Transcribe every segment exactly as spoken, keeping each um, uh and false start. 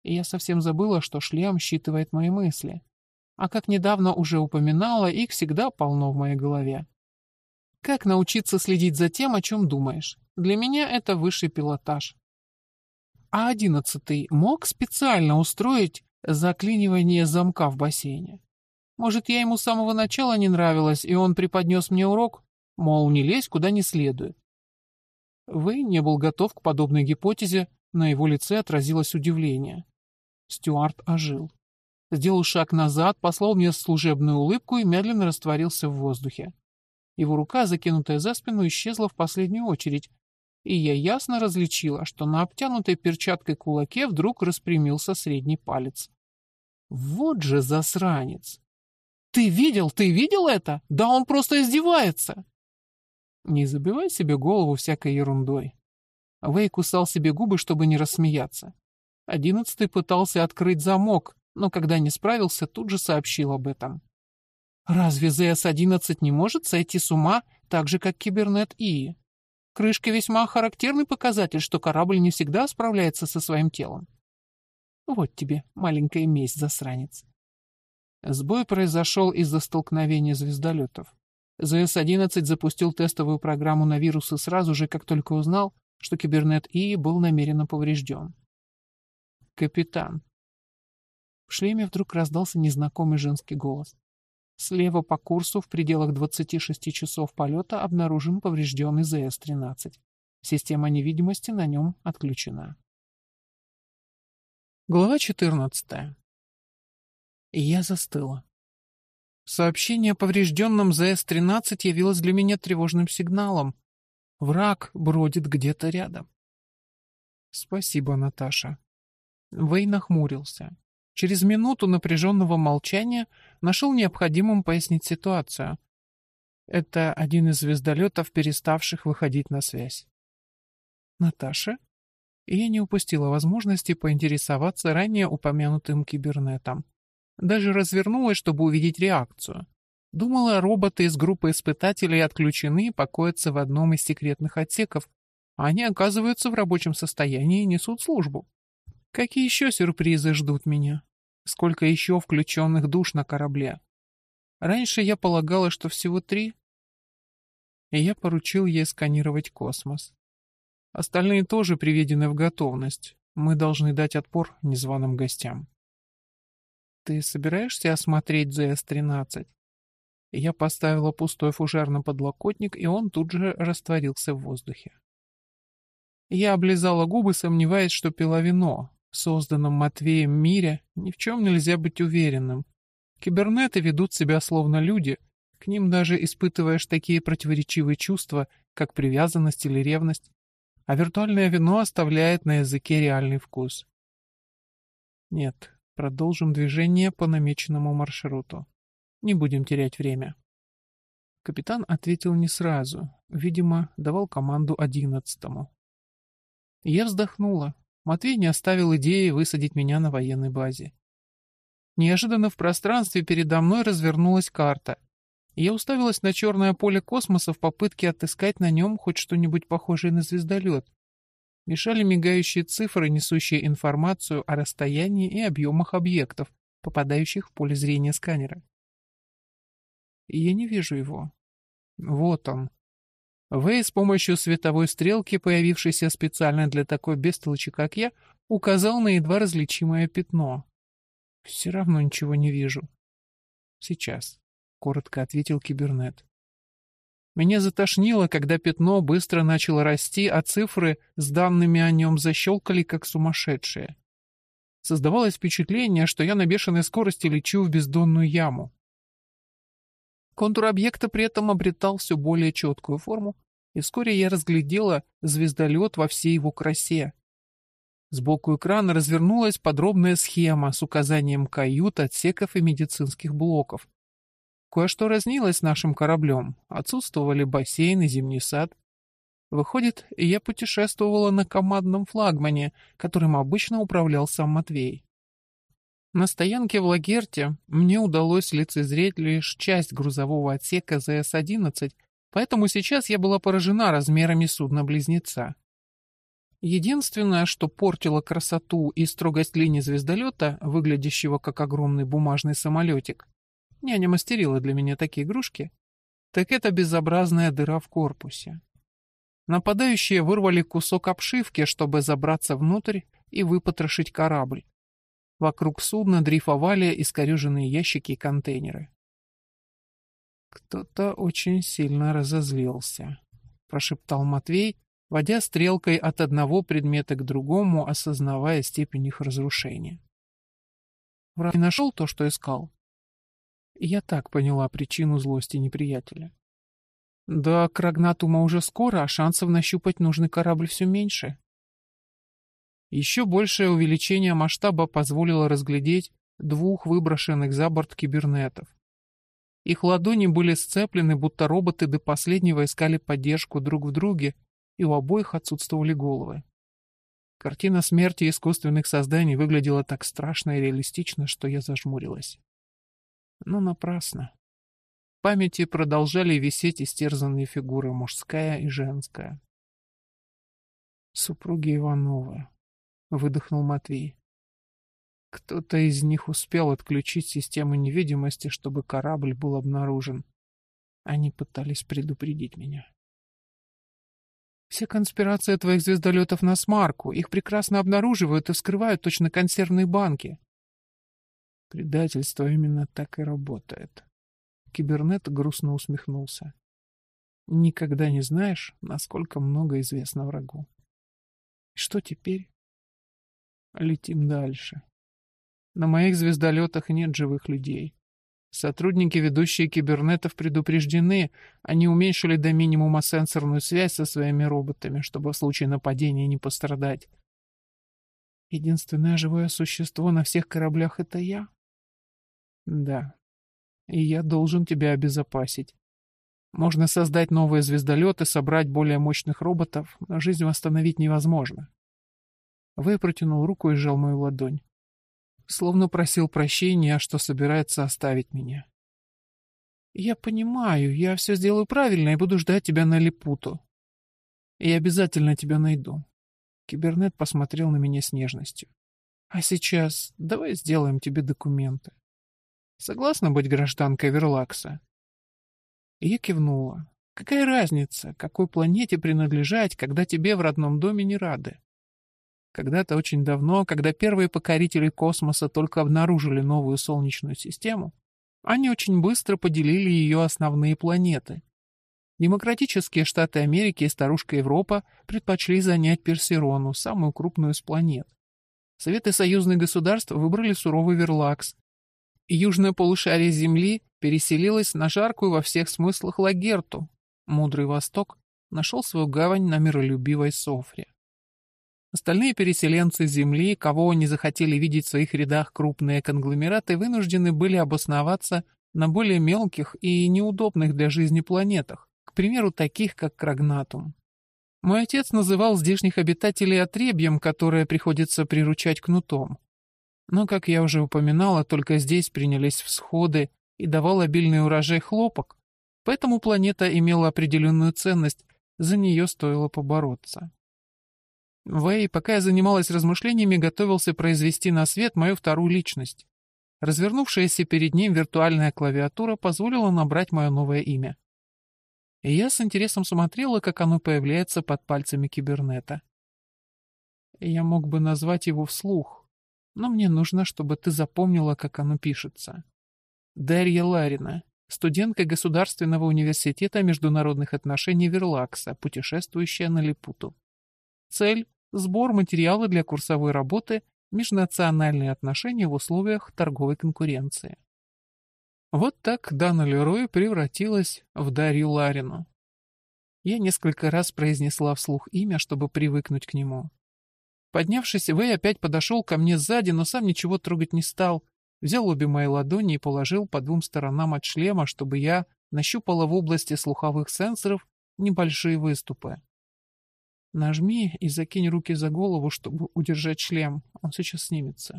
и я совсем забыла, что шлем считывает мои мысли. А как недавно уже упоминала, их всегда полно в моей голове. Как научиться следить за тем, о чем думаешь? Для меня это высший пилотаж. А одиннадцатый мог специально устроить заклинивание замка в бассейне? Может, я ему с самого начала не нравилась, и он преподнес мне урок? Мол, не лезь куда не следует. Вэй не был готов к подобной гипотезе, на его лице отразилось удивление. Стюарт ожил. Сделал шаг назад, послал мне служебную улыбку и медленно растворился в воздухе. Его рука, закинутая за спину, исчезла в последнюю очередь, и я ясно различила, что на обтянутой перчаткой кулаке вдруг распрямился средний палец. Вот же засранец! «Ты видел? Ты видел это? Да он просто издевается!» Не забивай себе голову всякой ерундой. Вэй кусал себе губы, чтобы не рассмеяться. Одиннадцатый пытался открыть замок, но когда не справился, тут же сообщил об этом. Разве зэ эс одиннадцать не может сойти с ума так же, как Кибернет ИИ? Крышка весьма характерный показатель, что корабль не всегда справляется со своим телом. Вот тебе маленькая месть, засранец. Сбой произошел из-за столкновения звездолетов. зэ эс одиннадцать запустил тестовую программу на вирусы сразу же, как только узнал, что Кибернет ИИ был намеренно поврежден. «Капитан». В шлеме вдруг раздался незнакомый женский голос. Слева по курсу в пределах двадцати шести часов полета обнаружен поврежденный зэ эс тринадцать. Система невидимости на нем отключена. Глава четырнадцатая. И я застыла. Сообщение о поврежденном зэ эс тринадцать явилось для меня тревожным сигналом. Враг бродит где-то рядом. Спасибо, Наташа. Вэй нахмурился. Через минуту напряженного молчания нашел необходимым пояснить ситуацию. Это один из звездолетов, переставших выходить на связь. Наташа? И я не упустила возможности поинтересоваться ранее упомянутым кибернетом. Даже развернулась, чтобы увидеть реакцию. Думала, роботы из группы испытателей отключены и покоятся в одном из секретных отсеков, а они оказываются в рабочем состоянии и несут службу. Какие еще сюрпризы ждут меня? Сколько еще включенных душ на корабле? Раньше я полагала, что всего три. И я поручил ей сканировать космос. Остальные тоже приведены в готовность. Мы должны дать отпор незваным гостям. Ты собираешься осмотреть зэ эс тринадцать? Я поставила пустой фужер на подлокотник, и он тут же растворился в воздухе. Я облизала губы, сомневаясь, что пила вино. В созданном Матвеем мире ни в чем нельзя быть уверенным. Кибернеты ведут себя словно люди, к ним даже испытываешь такие противоречивые чувства, как привязанность или ревность, а виртуальное вино оставляет на языке реальный вкус. Нет, продолжим движение по намеченному маршруту. Не будем терять время. Капитан ответил не сразу, видимо, давал команду одиннадцатому. Я вздохнула. Матвей не оставил идеи высадить меня на военной базе. Неожиданно в пространстве передо мной развернулась карта. Я уставилась на черное поле космоса в попытке отыскать на нем хоть что-нибудь похожее на звездолет. Мешали мигающие цифры, несущие информацию о расстоянии и объемах объектов, попадающих в поле зрения сканера. И я не вижу его. Вот он. Вэй с помощью световой стрелки, появившейся специально для такой бестолочи, как я, указал на едва различимое пятно. Все равно ничего не вижу. Сейчас, — коротко ответил кибернет. Меня затошнило, когда пятно быстро начало расти, а цифры с данными о нем защелкали, как сумасшедшие. Создавалось впечатление, что я на бешеной скорости лечу в бездонную яму. Контур объекта при этом обретал все более четкую форму, и вскоре я разглядела звездолет во всей его красе. Сбоку экрана развернулась подробная схема с указанием кают, отсеков и медицинских блоков. Кое-что разнилось с нашим кораблем, отсутствовали бассейн и зимний сад. Выходит, я путешествовала на командном флагмане, которым обычно управлял сам Матвей. На стоянке в Лагерте мне удалось лицезреть лишь часть грузового отсека зэ эс одиннадцать, поэтому сейчас я была поражена размерами судна-близнеца. Единственное, что портило красоту и строгость линии звездолета, выглядящего как огромный бумажный самолетик, няня мастерила для меня такие игрушки, так это безобразная дыра в корпусе. Нападающие вырвали кусок обшивки, чтобы забраться внутрь и выпотрошить корабль. Вокруг судна дрейфовали искореженные ящики и контейнеры. «Кто-то очень сильно разозлился», — прошептал Матвей, водя стрелкой от одного предмета к другому, осознавая степень их разрушения. «Враг не нашел то, что искал?» Я так поняла причину злости неприятеля. «Да, Крагнатума уже скоро, а шансов нащупать нужный корабль все меньше». Еще большее увеличение масштаба позволило разглядеть двух выброшенных за борт кибернетов. Их ладони были сцеплены, будто роботы до последнего искали поддержку друг в друге, и у обоих отсутствовали головы. Картина смерти искусственных созданий выглядела так страшно и реалистично, что я зажмурилась. Но напрасно. В памяти продолжали висеть истерзанные фигуры, мужская и женская. «Супруги Ивановы», — выдохнул Матвей. Кто-то из них успел отключить систему невидимости, чтобы корабль был обнаружен. Они пытались предупредить меня. Все конспирации твоих звездолетов на смарку. Их прекрасно обнаруживают и вскрывают точно консервные банки. Предательство именно так и работает. Кибернет грустно усмехнулся. Никогда не знаешь, насколько много известно врагу. Что теперь? Летим дальше. На моих звездолетах нет живых людей. Сотрудники, ведущие кибернетов, предупреждены. Они уменьшили до минимума сенсорную связь со своими роботами, чтобы в случае нападения не пострадать. Единственное живое существо на всех кораблях — это я? Да. И я должен тебя обезопасить. Можно создать новые звездолеты, собрать более мощных роботов, но жизнь восстановить невозможно. Вэй протянул руку и сжал мою ладонь. Словно просил прощения, что собирается оставить меня. Я понимаю, я все сделаю правильно и буду ждать тебя на Липуту. И обязательно тебя найду. Кибернет посмотрел на меня с нежностью. А сейчас давай сделаем тебе документы. Согласна быть гражданкой Верлакса? И я кивнула. Какая разница, какой планете принадлежать, когда тебе в родном доме не рады? Когда-то очень давно, когда первые покорители космоса только обнаружили новую Солнечную систему, они очень быстро поделили ее основные планеты. Демократические Штаты Америки и старушка Европа предпочли занять Персерону, самую крупную из планет. Советы союзных государств выбрали суровый Верлакс. И южное полушарие Земли переселилось на жаркую во всех смыслах Лагерту. Мудрый Восток нашел свою гавань на миролюбивой Софре. Остальные переселенцы Земли, кого не захотели видеть в своих рядах крупные конгломераты, вынуждены были обосноваться на более мелких и неудобных для жизни планетах, к примеру, таких как Крагнатум. Мой отец называл здешних обитателей отребьем, которое приходится приручать кнутом. Но, как я уже упоминала, только здесь принялись всходы и давал обильный урожай хлопок, поэтому планета имела определенную ценность, за нее стоило побороться. Вэй, пока я занималась размышлениями, готовился произвести на свет мою вторую личность. Развернувшаяся перед ним виртуальная клавиатура позволила набрать мое новое имя. И я с интересом смотрела, как оно появляется под пальцами кибернета. Я мог бы назвать его вслух, но мне нужно, чтобы ты запомнила, как оно пишется. Дарья Ларина, студентка Государственного университета международных отношений Верлакса, путешествующая на Липуту. Цель — сбор материала для курсовой работы «Межнациональные отношения в условиях торговой конкуренции». Вот так Дана Лерой превратилась в Дарью Ларину. Я несколько раз произнесла вслух имя, чтобы привыкнуть к нему. Поднявшись, Вэй опять подошел ко мне сзади, но сам ничего трогать не стал. Взял обе мои ладони и положил по двум сторонам от шлема, чтобы я нащупала в области слуховых сенсоров небольшие выступы. Нажми и закинь руки за голову, чтобы удержать шлем. Он сейчас снимется.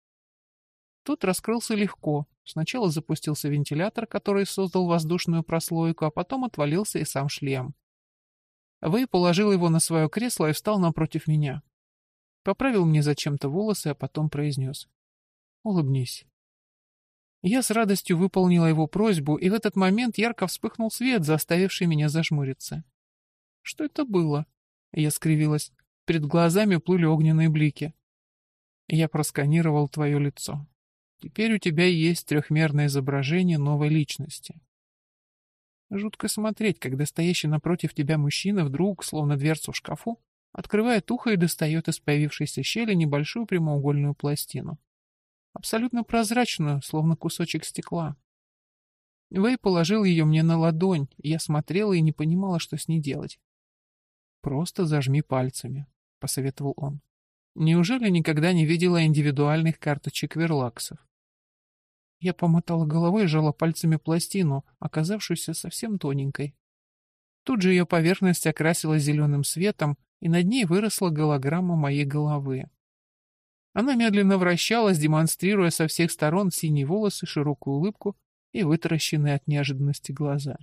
Тот раскрылся легко. Сначала запустился вентилятор, который создал воздушную прослойку, а потом отвалился и сам шлем. Вэй положил его на свое кресло и встал напротив меня. Поправил мне зачем-то волосы, а потом произнес: «Улыбнись». Я с радостью выполнила его просьбу, и в этот момент ярко вспыхнул свет, заставивший меня зажмуриться. «Что это было?» Я скривилась. Перед глазами плыли огненные блики. Я просканировал твое лицо. Теперь у тебя есть трехмерное изображение новой личности. Жутко смотреть, когда стоящий напротив тебя мужчина вдруг, словно дверцу в шкафу, открывает ухо и достает из появившейся щели небольшую прямоугольную пластину. Абсолютно прозрачную, словно кусочек стекла. Вэй положил ее мне на ладонь, и я смотрела и не понимала, что с ней делать. «Просто зажми пальцами», — посоветовал он. «Неужели никогда не видела индивидуальных карточек верлаксов?» Я помотала головой и сжала пальцами пластину, оказавшуюся совсем тоненькой. Тут же ее поверхность окрасилась зеленым светом, и над ней выросла голограмма моей головы. Она медленно вращалась, демонстрируя со всех сторон синие волосы, широкую улыбку и вытаращенные от неожиданности глаза.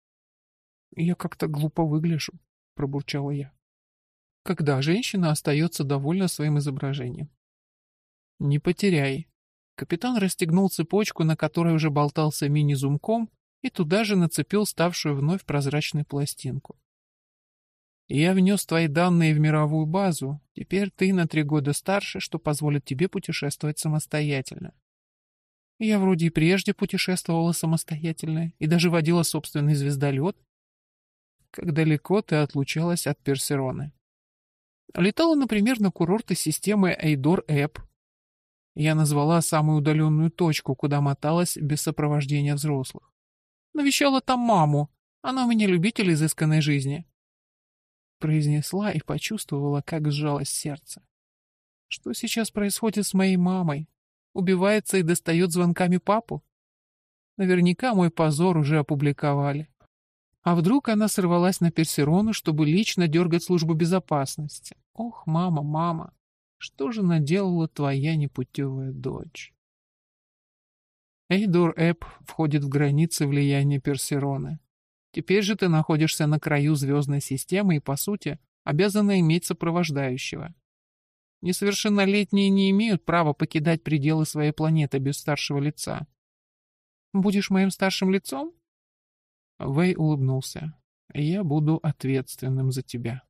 «Я как-то глупо выгляжу», — пробурчала я. «Когда женщина остается довольна своим изображением?» «Не потеряй». Капитан расстегнул цепочку, на которой уже болтался мини-зумком, и туда же нацепил ставшую вновь прозрачной пластинку. «Я внес твои данные в мировую базу. Теперь ты на три года старше, что позволит тебе путешествовать самостоятельно». Я вроде и прежде путешествовала самостоятельно и даже водила собственный звездолет. Как далеко ты отлучалась от Персероны? Летала, например, на курорты системы Эйдор-Эп. Я назвала самую удаленную точку, куда моталась без сопровождения взрослых. Навещала там маму. Она у меня любитель изысканной жизни. Произнесла и почувствовала, как сжалось сердце. Что сейчас происходит с моей мамой? Убивается и достает звонками папу? Наверняка мой позор уже опубликовали. А вдруг она сорвалась на Персерону, чтобы лично дергать службу безопасности? Ох, мама, мама, что же наделала твоя непутевая дочь? Эйдор-Эп входит в границы влияния Персероны. Теперь же ты находишься на краю звездной системы и, по сути, обязана иметь сопровождающего. Несовершеннолетние не имеют права покидать пределы своей планеты без старшего лица. Будешь моим старшим лицом? Вэй улыбнулся. Я буду ответственным за тебя.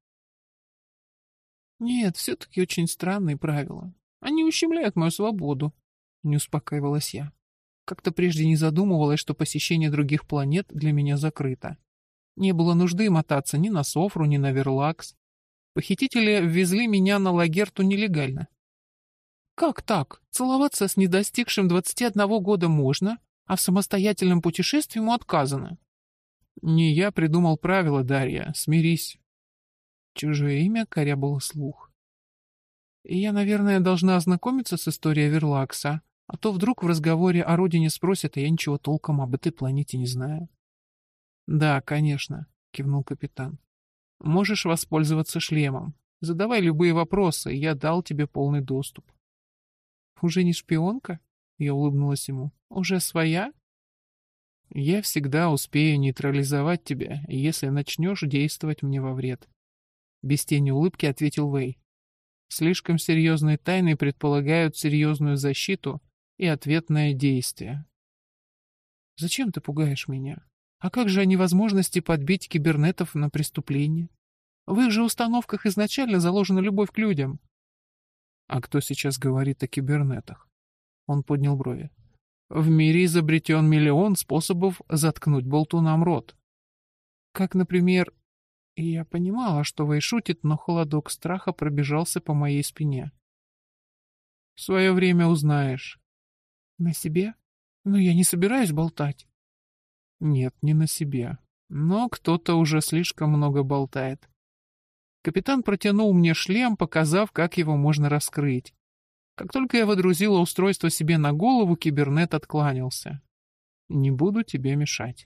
Нет, все-таки очень странные правила. Они ущемляют мою свободу. Не успокаивалась я. Как-то прежде не задумывалась, что посещение других планет для меня закрыто. Не было нужды мотаться ни на Софру, ни на Верлакс. Похитители ввезли меня на Лагерту нелегально. Как так? Целоваться с недостигшим двадцати одного года можно, а в самостоятельном путешествии ему отказано? Не я придумал правила, Дарья, смирись. Чужое имя корябало слух. И я, наверное, должна ознакомиться с историей Верлакса, а то вдруг в разговоре о родине спросят, а я ничего толком об этой планете не знаю. Да, конечно, кивнул капитан. Можешь воспользоваться шлемом. Задавай любые вопросы, я дал тебе полный доступ. Уже не шпионка? Я улыбнулась ему. Уже своя? Я всегда успею нейтрализовать тебя, если начнешь действовать мне во вред. Без тени улыбки ответил Вэй. Слишком серьезные тайны предполагают серьезную защиту и ответное действие. Зачем ты пугаешь меня? А как же о невозможности подбить кибернетов на преступление? В их же установках изначально заложена любовь к людям. А кто сейчас говорит о кибернетах? Он поднял брови. В мире изобретен миллион способов заткнуть болтунам рот. Как, например... Я понимала, что Вэй шутит, но холодок страха пробежался по моей спине. В свое время узнаешь. На себе? Но я не собираюсь болтать. Нет, не на себе. Но кто-то уже слишком много болтает. Капитан протянул мне шлем, показав, как его можно раскрыть. Как только я водрузила устройство себе на голову, кибернет откланялся. Не буду тебе мешать.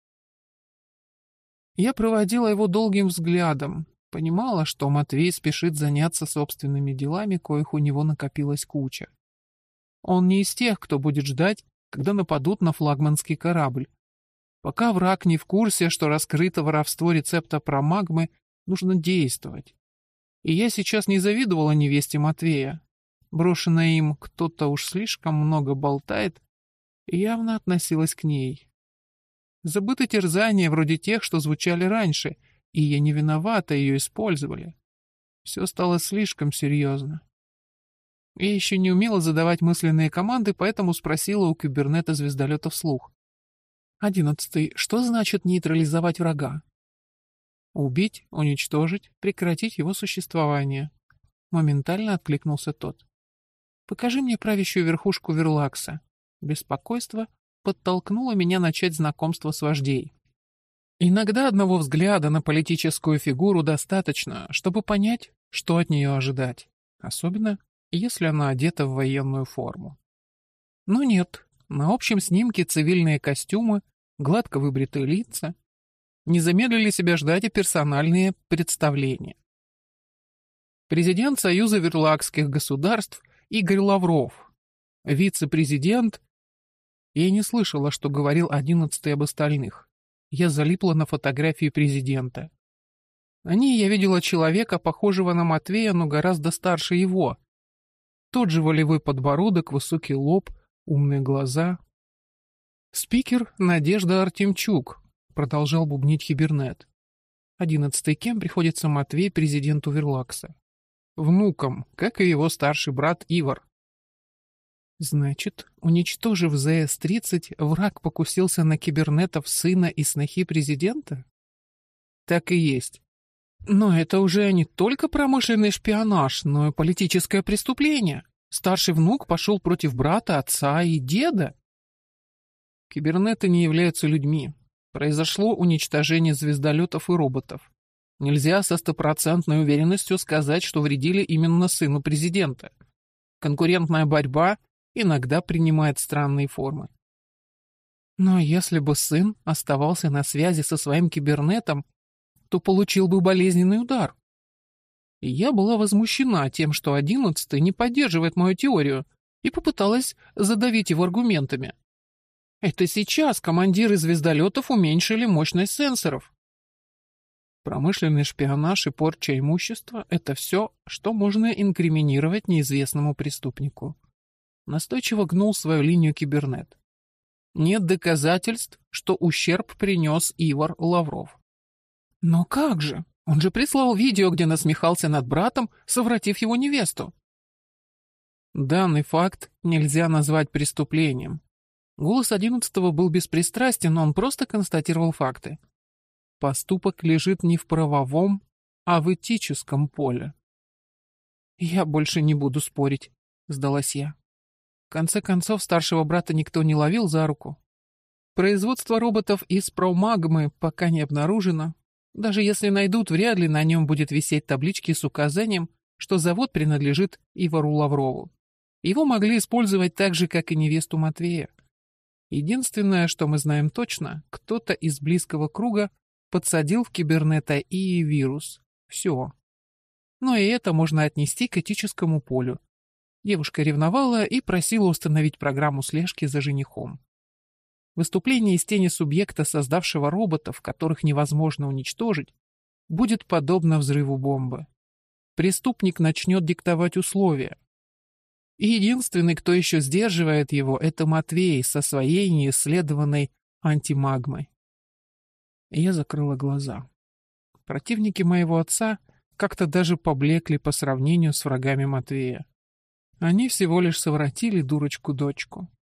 Я проводила его долгим взглядом, понимала, что Матвей спешит заняться собственными делами, коих у него накопилась куча. Он не из тех, кто будет ждать, когда нападут на флагманский корабль. Пока враг не в курсе, что раскрыто воровство рецепта промагмы, Нужно действовать. И я сейчас не завидовала невесте Матвея. Брошенная им кто-то уж слишком много болтает, и явно относилась к ней. Забыты терзания вроде тех, что звучали раньше, и я не виновата, ее использовали. Все стало слишком серьезно. Я еще не умела задавать мысленные команды, поэтому спросила у кибернета звездолета вслух. Одиннадцатый. Что значит нейтрализовать врага? Убить, уничтожить, прекратить его существование. Моментально откликнулся тот. Покажи мне правящую верхушку Верлакса. Беспокойство подтолкнуло меня начать знакомство с вождей. Иногда одного взгляда на политическую фигуру достаточно, чтобы понять, что от нее ожидать. Особенно, если она одета в военную форму. Но нет, на общем снимке цивильные костюмы, гладко выбритые лица. Не замедлили себя ждать и персональные представления. Президент Союза Верлакских государств Игорь Лавров, вице-президент. Я не слышала, что говорил одиннадцатый об остальных. Я залипла на фотографии президента. На ней я видела человека, похожего на Матвея, но гораздо старше его. Тот же волевой подбородок, высокий лоб, умные глаза. Спикер Надежда Артемчук, продолжал бубнить Хибернет. Одиннадцатый. Кем приходится Матвей президенту Верлакса? Внуком, как и его старший брат Ивар. Значит, уничтожив зэ эс тридцать, враг покусился на кибернетов сына и снохи президента? Так и есть. Но это уже не только промышленный шпионаж, но и политическое преступление. Старший внук пошел против брата, отца и деда. Кибернеты не являются людьми. Произошло уничтожение звездолетов и роботов. Нельзя со стопроцентной уверенностью сказать, что вредили именно сыну президента. Конкурентная борьба иногда принимает странные формы. Но если бы сын оставался на связи со своим кибернетом, то получил бы болезненный удар. И я была возмущена тем, что одиннадцатый не поддерживает мою теорию, и попыталась задавить его аргументами. Это сейчас командиры звездолетов уменьшили мощность сенсоров. Промышленный шпионаж и порча имущества — это все, что можно инкриминировать неизвестному преступнику. Настойчиво гнул свою линию кибернет. Нет доказательств, что ущерб принес Ивар Лавров. Но как же? Он же прислал видео, где насмехался над братом, совратив его невесту. Данный факт нельзя назвать преступлением. Голос одиннадцатого был беспристрастен, но он просто констатировал факты. Поступок лежит не в правовом, а в этическом поле. «Я больше не буду спорить», — сдалась я. В конце концов, старшего брата никто не ловил за руку. Производство роботов из промагмы пока не обнаружено. Даже если найдут, вряд ли на нем будет висеть таблички с указанием, что завод принадлежит Ивару Лаврову. Его могли использовать так же, как и невесту Матвея. Единственное, что мы знаем точно, кто-то из близкого круга подсадил в кибернета и вирус. Все. Но и это можно отнести к этическому полю. Девушка ревновала и просила установить программу слежки за женихом. Выступление из тени субъекта, создавшего роботов, которых невозможно уничтожить, будет подобно взрыву бомбы. Преступник начнет диктовать условия. И единственный, кто еще сдерживает его, это Матвей со своей неисследованной антимагмой. Я закрыла глаза. Противники моего отца как-то даже поблекли по сравнению с врагами Матвея. Они всего лишь совратили дурочку-дочку.